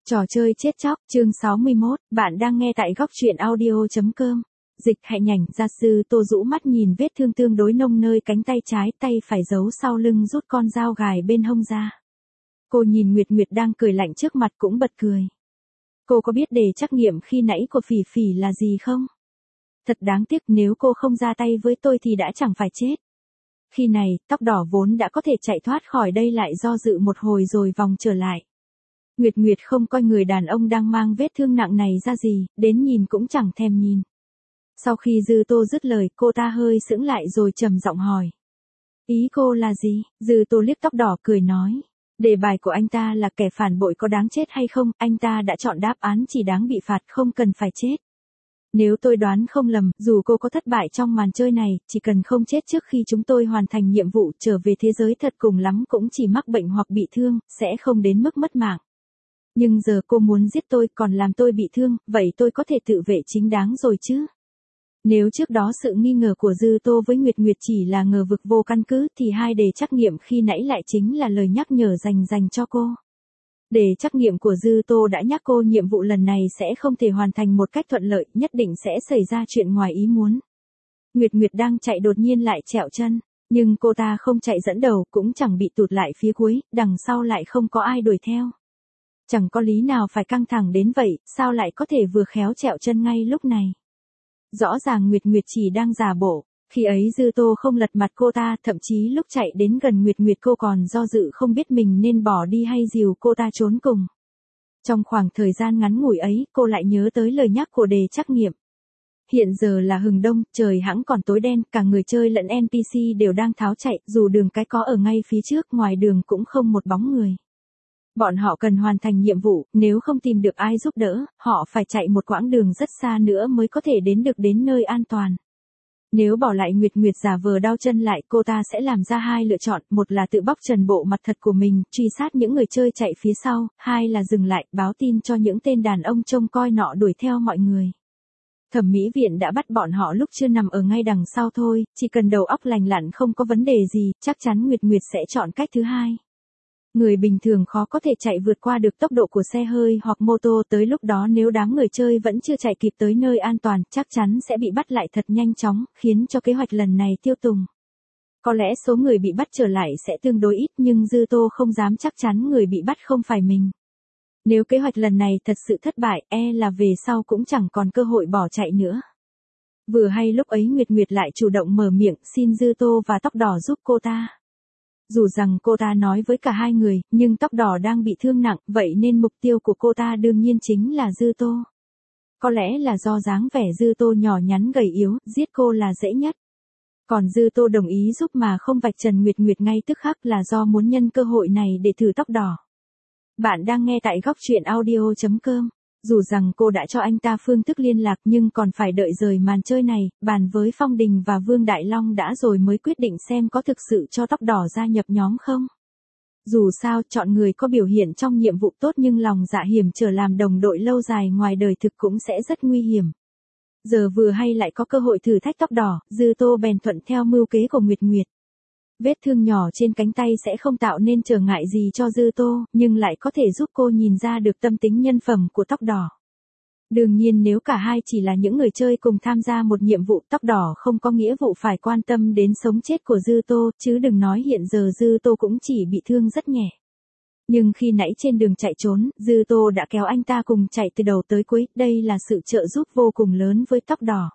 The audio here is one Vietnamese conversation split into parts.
Trò chơi chết chóc, chương 61, bạn đang nghe tại góc truyện audio.com. Dịch hại nhảnh gia sư Tô rũ mắt nhìn vết thương tương đối nông nơi cánh tay trái, tay phải giấu sau lưng rút con dao gài bên hông ra. Cô nhìn Nguyệt Nguyệt đang cười lạnh trước mặt cũng bật cười. Cô có biết đề trắc nghiệm khi nãy của Phỉ Phỉ là gì không? Thật đáng tiếc, nếu cô không ra tay với tôi thì đã chẳng phải chết. Khi này, tóc đỏ vốn đã có thể chạy thoát khỏi đây lại do dự một hồi rồi vòng trở lại. Nguyệt Nguyệt không coi người đàn ông đang mang vết thương nặng này ra gì, đến nhìn cũng chẳng thèm nhìn. Sau khi Dư Tô dứt lời, cô ta hơi sững lại rồi trầm giọng hỏi. Ý cô là gì? Dư Tô liếc tóc đỏ cười nói. Đề bài của anh ta là kẻ phản bội có đáng chết hay không, anh ta đã chọn đáp án chỉ đáng bị phạt không cần phải chết. Nếu tôi đoán không lầm, dù cô có thất bại trong màn chơi này, chỉ cần không chết trước khi chúng tôi hoàn thành nhiệm vụ trở về thế giới thật cùng lắm cũng chỉ mắc bệnh hoặc bị thương, sẽ không đến mức mất mạng. Nhưng giờ cô muốn giết tôi còn làm tôi bị thương, vậy tôi có thể tự vệ chính đáng rồi chứ? Nếu trước đó sự nghi ngờ của Dư Tô với Nguyệt Nguyệt chỉ là ngờ vực vô căn cứ thì hai đề trắc nghiệm khi nãy lại chính là lời nhắc nhở dành cho cô. Đề trắc nghiệm của Dư Tô đã nhắc cô nhiệm vụ lần này sẽ không thể hoàn thành một cách thuận lợi, nhất định sẽ xảy ra chuyện ngoài ý muốn. Nguyệt Nguyệt đang chạy đột nhiên lại trẹo chân, nhưng cô ta không chạy dẫn đầu cũng chẳng bị tụt lại phía cuối, đằng sau lại không có ai đuổi theo. Chẳng có lý nào phải căng thẳng đến vậy, sao lại có thể vừa khéo trẹo chân ngay lúc này. Rõ ràng Nguyệt Nguyệt chỉ đang giả bộ, khi ấy Dư Tô không lật mặt cô ta, thậm chí lúc chạy đến gần Nguyệt Nguyệt cô còn do dự không biết mình nên bỏ đi hay dìu cô ta trốn cùng. Trong khoảng thời gian ngắn ngủi ấy, cô lại nhớ tới lời nhắc của đề trắc nghiệm. Hiện giờ là hừng đông, trời hẵng còn tối đen, cả người chơi lẫn NPC đều đang tháo chạy, dù đường cái có ở ngay phía trước, ngoài đường cũng không một bóng người. Bọn họ cần hoàn thành nhiệm vụ, nếu không tìm được ai giúp đỡ, họ phải chạy một quãng đường rất xa nữa mới có thể đến nơi an toàn. Nếu bỏ lại Nguyệt Nguyệt giả vờ đau chân lại, cô ta sẽ làm ra hai lựa chọn, một là tự bóc trần bộ mặt thật của mình, truy sát những người chơi chạy phía sau, hai là dừng lại, báo tin cho những tên đàn ông trông coi nọ đuổi theo mọi người. Thẩm mỹ viện đã bắt bọn họ lúc chưa nằm ở ngay đằng sau thôi, chỉ cần đầu óc lành lặn không có vấn đề gì, chắc chắn Nguyệt Nguyệt sẽ chọn cách thứ hai. Người bình thường khó có thể chạy vượt qua được tốc độ của xe hơi hoặc mô tô, tới lúc đó nếu đám người chơi vẫn chưa chạy kịp tới nơi an toàn, chắc chắn sẽ bị bắt lại thật nhanh chóng, khiến cho kế hoạch lần này tiêu tùng. Có lẽ số người bị bắt trở lại sẽ tương đối ít nhưng Dư Tô không dám chắc chắn người bị bắt không phải mình. Nếu kế hoạch lần này thật sự thất bại, là về sau cũng chẳng còn cơ hội bỏ chạy nữa. Vừa hay lúc ấy Nguyệt Nguyệt lại chủ động mở miệng xin Dư Tô và tóc đỏ giúp cô ta. Dù rằng cô ta nói với cả hai người, nhưng tóc đỏ đang bị thương nặng, vậy nên mục tiêu của cô ta đương nhiên chính là Dư Tô. Có lẽ là do dáng vẻ Dư Tô nhỏ nhắn gầy yếu, giết cô là dễ nhất. Còn Dư Tô đồng ý giúp mà không vạch trần Nguyệt Nguyệt ngay tức khắc là do muốn nhân cơ hội này để thử tóc đỏ. Bạn đang nghe tại góc truyện audio.com. Dù rằng cô đã cho anh ta phương thức liên lạc nhưng còn phải đợi rời màn chơi này, bàn với Phong Đình và Vương Đại Long đã rồi mới quyết định xem có thực sự cho tóc đỏ gia nhập nhóm không. Dù sao, chọn người có biểu hiện trong nhiệm vụ tốt nhưng lòng dạ hiểm trở làm đồng đội lâu dài ngoài đời thực cũng sẽ rất nguy hiểm. Giờ vừa hay lại có cơ hội thử thách tóc đỏ, Dư Tô bèn thuận theo mưu kế của Nguyệt Nguyệt. Vết thương nhỏ trên cánh tay sẽ không tạo nên trở ngại gì cho Dư Tô, nhưng lại có thể giúp cô nhìn ra được tâm tính nhân phẩm của tóc đỏ. Đương nhiên nếu cả hai chỉ là những người chơi cùng tham gia một nhiệm vụ, tóc đỏ không có nghĩa vụ phải quan tâm đến sống chết của Dư Tô, chứ đừng nói hiện giờ Dư Tô cũng chỉ bị thương rất nhẹ. Nhưng khi nãy trên đường chạy trốn, Dư Tô đã kéo anh ta cùng chạy từ đầu tới cuối, đây là sự trợ giúp vô cùng lớn với tóc đỏ.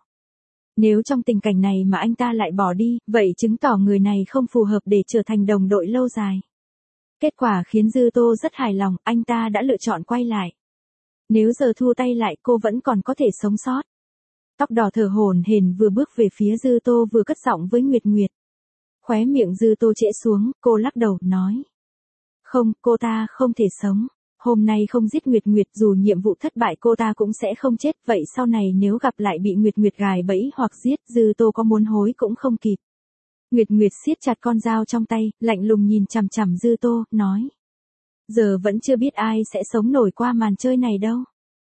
Nếu trong tình cảnh này mà anh ta lại bỏ đi, vậy chứng tỏ người này không phù hợp để trở thành đồng đội lâu dài. Kết quả khiến Dư Tô rất hài lòng, anh ta đã lựa chọn quay lại. Nếu giờ thua tay lại cô vẫn còn có thể sống sót. Tóc đỏ thở hổn hển vừa bước về phía Dư Tô vừa cất giọng với Nguyệt Nguyệt. Khóe miệng Dư Tô trễ xuống, cô lắc đầu, nói. Không, cô ta không thể sống. Hôm nay không giết Nguyệt Nguyệt dù nhiệm vụ thất bại cô ta cũng sẽ không chết, vậy sau này nếu gặp lại bị Nguyệt Nguyệt gài bẫy hoặc giết, Dư Tô có muốn hối cũng không kịp. Nguyệt Nguyệt siết chặt con dao trong tay, lạnh lùng nhìn chằm chằm Dư Tô, nói. Giờ vẫn chưa biết ai sẽ sống nổi qua màn chơi này đâu.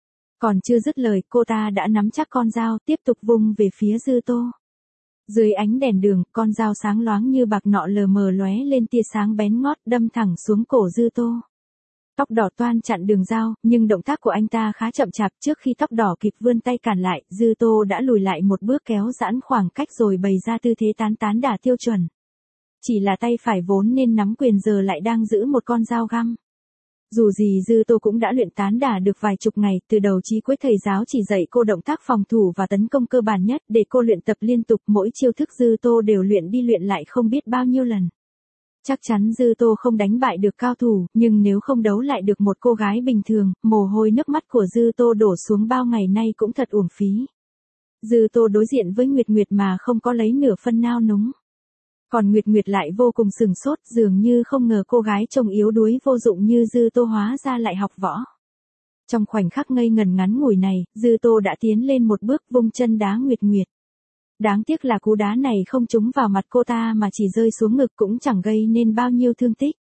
Còn chưa dứt lời, cô ta đã nắm chắc con dao, tiếp tục vung về phía Dư Tô. Dưới ánh đèn đường, con dao sáng loáng như bạc nọ lờ mờ lóe lên tia sáng bén ngót đâm thẳng xuống cổ Dư Tô. Tóc đỏ toan chặn đường dao, nhưng động tác của anh ta khá chậm chạp, trước khi tóc đỏ kịp vươn tay cản lại, Dư Tô đã lùi lại một bước kéo giãn khoảng cách rồi bày ra tư thế tán đả tiêu chuẩn. Chỉ là tay phải vốn nên nắm quyền giờ lại đang giữ một con dao găm. Dù gì Dư Tô cũng đã luyện tán đả được vài chục ngày, từ đầu chí cuối thầy giáo chỉ dạy cô động tác phòng thủ và tấn công cơ bản nhất để cô luyện tập liên tục, mỗi chiêu thức Dư Tô đều luyện đi luyện lại không biết bao nhiêu lần. Chắc chắn Dư Tô không đánh bại được cao thủ, nhưng nếu không đấu lại được một cô gái bình thường, mồ hôi nước mắt của Dư Tô đổ xuống bao ngày nay cũng thật uổng phí. Dư Tô đối diện với Nguyệt Nguyệt mà không có lấy nửa phân nao núng. Còn Nguyệt Nguyệt lại vô cùng sừng sốt, dường như không ngờ cô gái trông yếu đuối vô dụng như Dư Tô hóa ra lại học võ. Trong khoảnh khắc ngây ngần ngắn ngủi này, Dư Tô đã tiến lên một bước vung chân đá Nguyệt Nguyệt. Đáng tiếc là cú đá này không trúng vào mặt cô ta mà chỉ rơi xuống ngực, cũng chẳng gây nên bao nhiêu thương tích.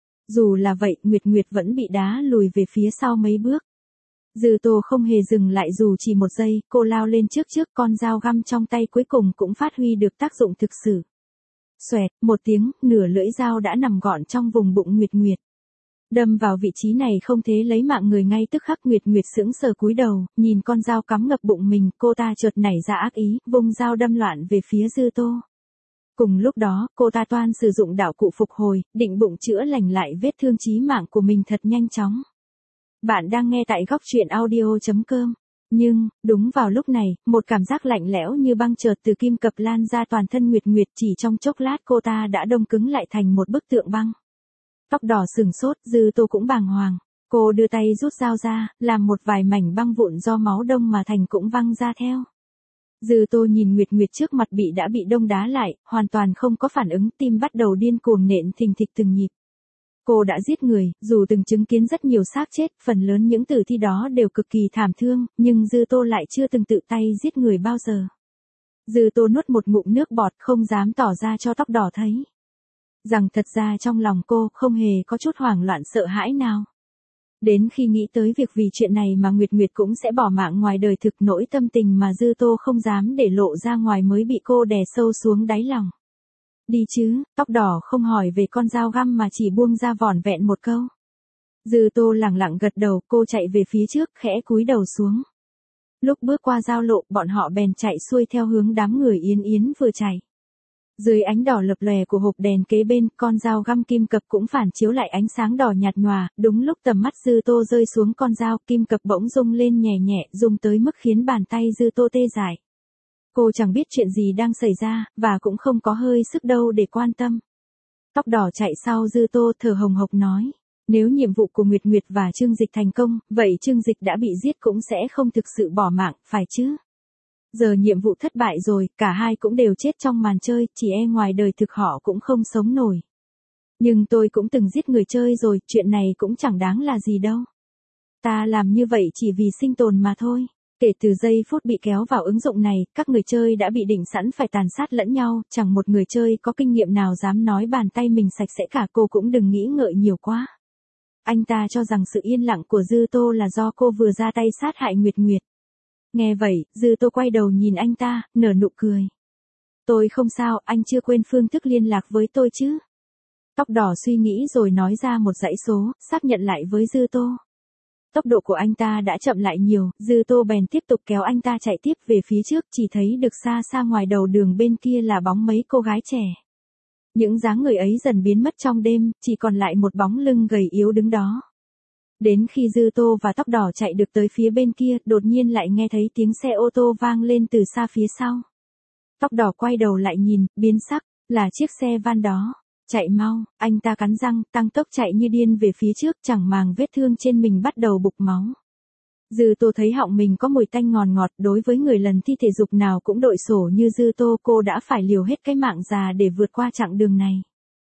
Dù là vậy, Nguyệt Nguyệt vẫn bị đá lùi về phía sau mấy bước. Dư Tô không hề dừng lại dù chỉ một giây, cô lao lên trước con dao găm trong tay cuối cùng cũng phát huy được tác dụng thực sự. Xoẹt, một tiếng, nửa lưỡi dao đã nằm gọn trong vùng bụng Nguyệt Nguyệt. Đâm vào vị trí này không thế lấy mạng người ngay tức khắc. Nguyệt Nguyệt sững sờ cúi đầu, nhìn con dao cắm ngập bụng mình, cô ta chợt nảy ra ác ý, vung dao đâm loạn về phía Dư Tô. Cùng lúc đó, cô ta toan sử dụng đạo cụ phục hồi, định bụng chữa lành lại vết thương chí mạng của mình thật nhanh chóng. Bạn đang nghe tại góc truyện audio.com. Nhưng, đúng vào lúc này, một cảm giác lạnh lẽo như băng chợt từ kim cập lan ra toàn thân Nguyệt Nguyệt, chỉ trong chốc lát cô ta đã đông cứng lại thành một bức tượng băng. Tóc đỏ sừng sốt, Dư Tô cũng bàng hoàng. Cô đưa tay rút dao ra, làm một vài mảnh băng vụn do máu đông mà thành cũng văng ra theo. Dư Tô nhìn Nguyệt Nguyệt trước mặt đã bị đông đá lại, hoàn toàn không có phản ứng, tim bắt đầu điên cuồng nện thình thịch từng nhịp. Cô đã giết người, dù từng chứng kiến rất nhiều xác chết, phần lớn những tử thi đó đều cực kỳ thảm thương, nhưng Dư Tô lại chưa từng tự tay giết người bao giờ. Dư Tô nuốt một ngụm nước bọt, không dám tỏ ra cho tóc đỏ thấy rằng thật ra trong lòng cô không hề có chút hoảng loạn sợ hãi nào. Đến khi nghĩ tới việc vì chuyện này mà Nguyệt Nguyệt cũng sẽ bỏ mạng ngoài đời thực, nỗi tâm tình mà Dư Tô không dám để lộ ra ngoài mới bị cô đè sâu xuống đáy lòng. Đi chứ, tóc đỏ không hỏi về con dao găm mà chỉ buông ra vỏn vẹn một câu. Dư Tô lẳng lặng gật đầu, cô chạy về phía trước, khẽ cúi đầu xuống. Lúc bước qua giao lộ, bọn họ bèn chạy xuôi theo hướng đám người Yến Yến vừa chạy. Dưới ánh đỏ lập lòe của hộp đèn kế bên, con dao găm kim cập cũng phản chiếu lại ánh sáng đỏ nhạt nhòa, đúng lúc tầm mắt Dư Tô rơi xuống con dao, kim cập bỗng rung lên nhẹ nhẹ, rung tới mức khiến bàn tay Dư Tô tê dại. Cô chẳng biết chuyện gì đang xảy ra, và cũng không có hơi sức đâu để quan tâm. Tóc đỏ chạy sau Dư Tô thở hồng hộc nói, nếu nhiệm vụ của Nguyệt Nguyệt và Trương Dịch thành công, vậy Trương Dịch đã bị giết cũng sẽ không thực sự bỏ mạng, phải chứ? Giờ nhiệm vụ thất bại rồi, cả hai cũng đều chết trong màn chơi, chỉ e ngoài đời thực họ cũng không sống nổi. Nhưng tôi cũng từng giết người chơi rồi, chuyện này cũng chẳng đáng là gì đâu. Ta làm như vậy chỉ vì sinh tồn mà thôi. Kể từ giây phút bị kéo vào ứng dụng này, các người chơi đã bị định sẵn phải tàn sát lẫn nhau, chẳng một người chơi có kinh nghiệm nào dám nói bàn tay mình sạch sẽ cả. Cô cũng đừng nghĩ ngợi nhiều quá. Anh ta cho rằng sự yên lặng của Dư Tô là do cô vừa ra tay sát hại Nguyệt Nguyệt. Nghe vậy, Dư Tô quay đầu nhìn anh ta, nở nụ cười. Tôi không sao, anh chưa quên phương thức liên lạc với tôi chứ? Tóc đỏ suy nghĩ rồi nói ra một dãy số, xác nhận lại với Dư Tô. Tốc độ của anh ta đã chậm lại nhiều, Dư Tô bèn tiếp tục kéo anh ta chạy tiếp về phía trước, chỉ thấy được xa xa ngoài đầu đường bên kia là bóng mấy cô gái trẻ. Những dáng người ấy dần biến mất trong đêm, chỉ còn lại một bóng lưng gầy yếu đứng đó. Đến khi Dư Tô và tóc đỏ chạy được tới phía bên kia, đột nhiên lại nghe thấy tiếng xe ô tô vang lên từ xa phía sau. Tóc đỏ quay đầu lại nhìn, biến sắc, là chiếc xe van đó. Chạy mau, anh ta cắn răng, tăng tốc chạy như điên về phía trước, chẳng màng vết thương trên mình bắt đầu bục máu. Dư Tô thấy họng mình có mùi tanh ngọt ngọt, đối với người lần thi thể dục nào cũng đội sổ như Dư Tô, cô đã phải liều hết cái mạng già để vượt qua chặng đường này.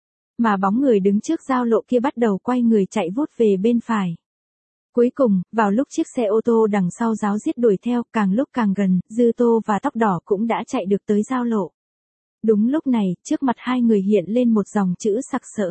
Mà bóng người đứng trước giao lộ kia bắt đầu quay người chạy vút về bên phải. Cuối cùng, vào lúc chiếc xe ô tô đằng sau ráo riết đuổi theo, càng lúc càng gần, Dư Tô và tóc đỏ cũng đã chạy được tới giao lộ. Đúng lúc này, trước mặt hai người hiện lên một dòng chữ sặc sỡ.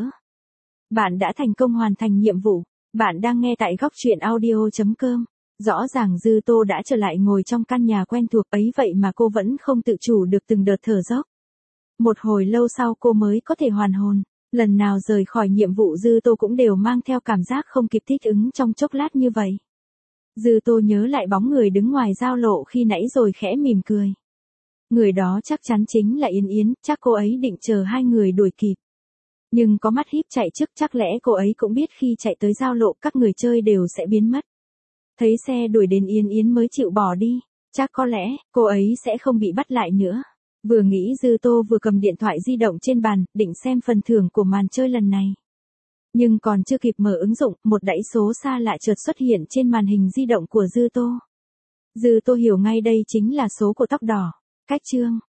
Bạn đã thành công hoàn thành nhiệm vụ. Bạn đang nghe tại góc truyện audio.com. Rõ ràng Dư Tô đã trở lại ngồi trong căn nhà quen thuộc ấy, vậy mà cô vẫn không tự chủ được từng đợt thở dốc. Một hồi lâu sau cô mới có thể hoàn hồn. Lần nào rời khỏi nhiệm vụ Dư Tô cũng đều mang theo cảm giác không kịp thích ứng trong chốc lát như vậy. Dư Tô nhớ lại bóng người đứng ngoài giao lộ khi nãy rồi khẽ mỉm cười. Người đó chắc chắn chính là Yến Yến, chắc cô ấy định chờ hai người đuổi kịp. Nhưng có mắt híp chạy trước, chắc lẽ cô ấy cũng biết khi chạy tới giao lộ các người chơi đều sẽ biến mất. Thấy xe đuổi đến Yến Yến mới chịu bỏ đi, chắc có lẽ cô ấy sẽ không bị bắt lại nữa. Vừa nghĩ Dư Tô vừa cầm điện thoại di động trên bàn, định xem phần thưởng của màn chơi lần này. Nhưng còn chưa kịp mở ứng dụng, một dãy số xa lạ chợt xuất hiện trên màn hình di động của Dư Tô. Dư Tô hiểu ngay đây chính là số của tóc đỏ. Cách chương